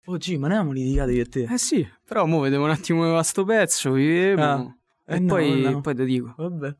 Oh, G, ma ne abbiamo litigato io e te. Sì, però mo vedevo un attimo a sto pezzo, vivevo, Ah. e No, poi no. te dico. Vabbè.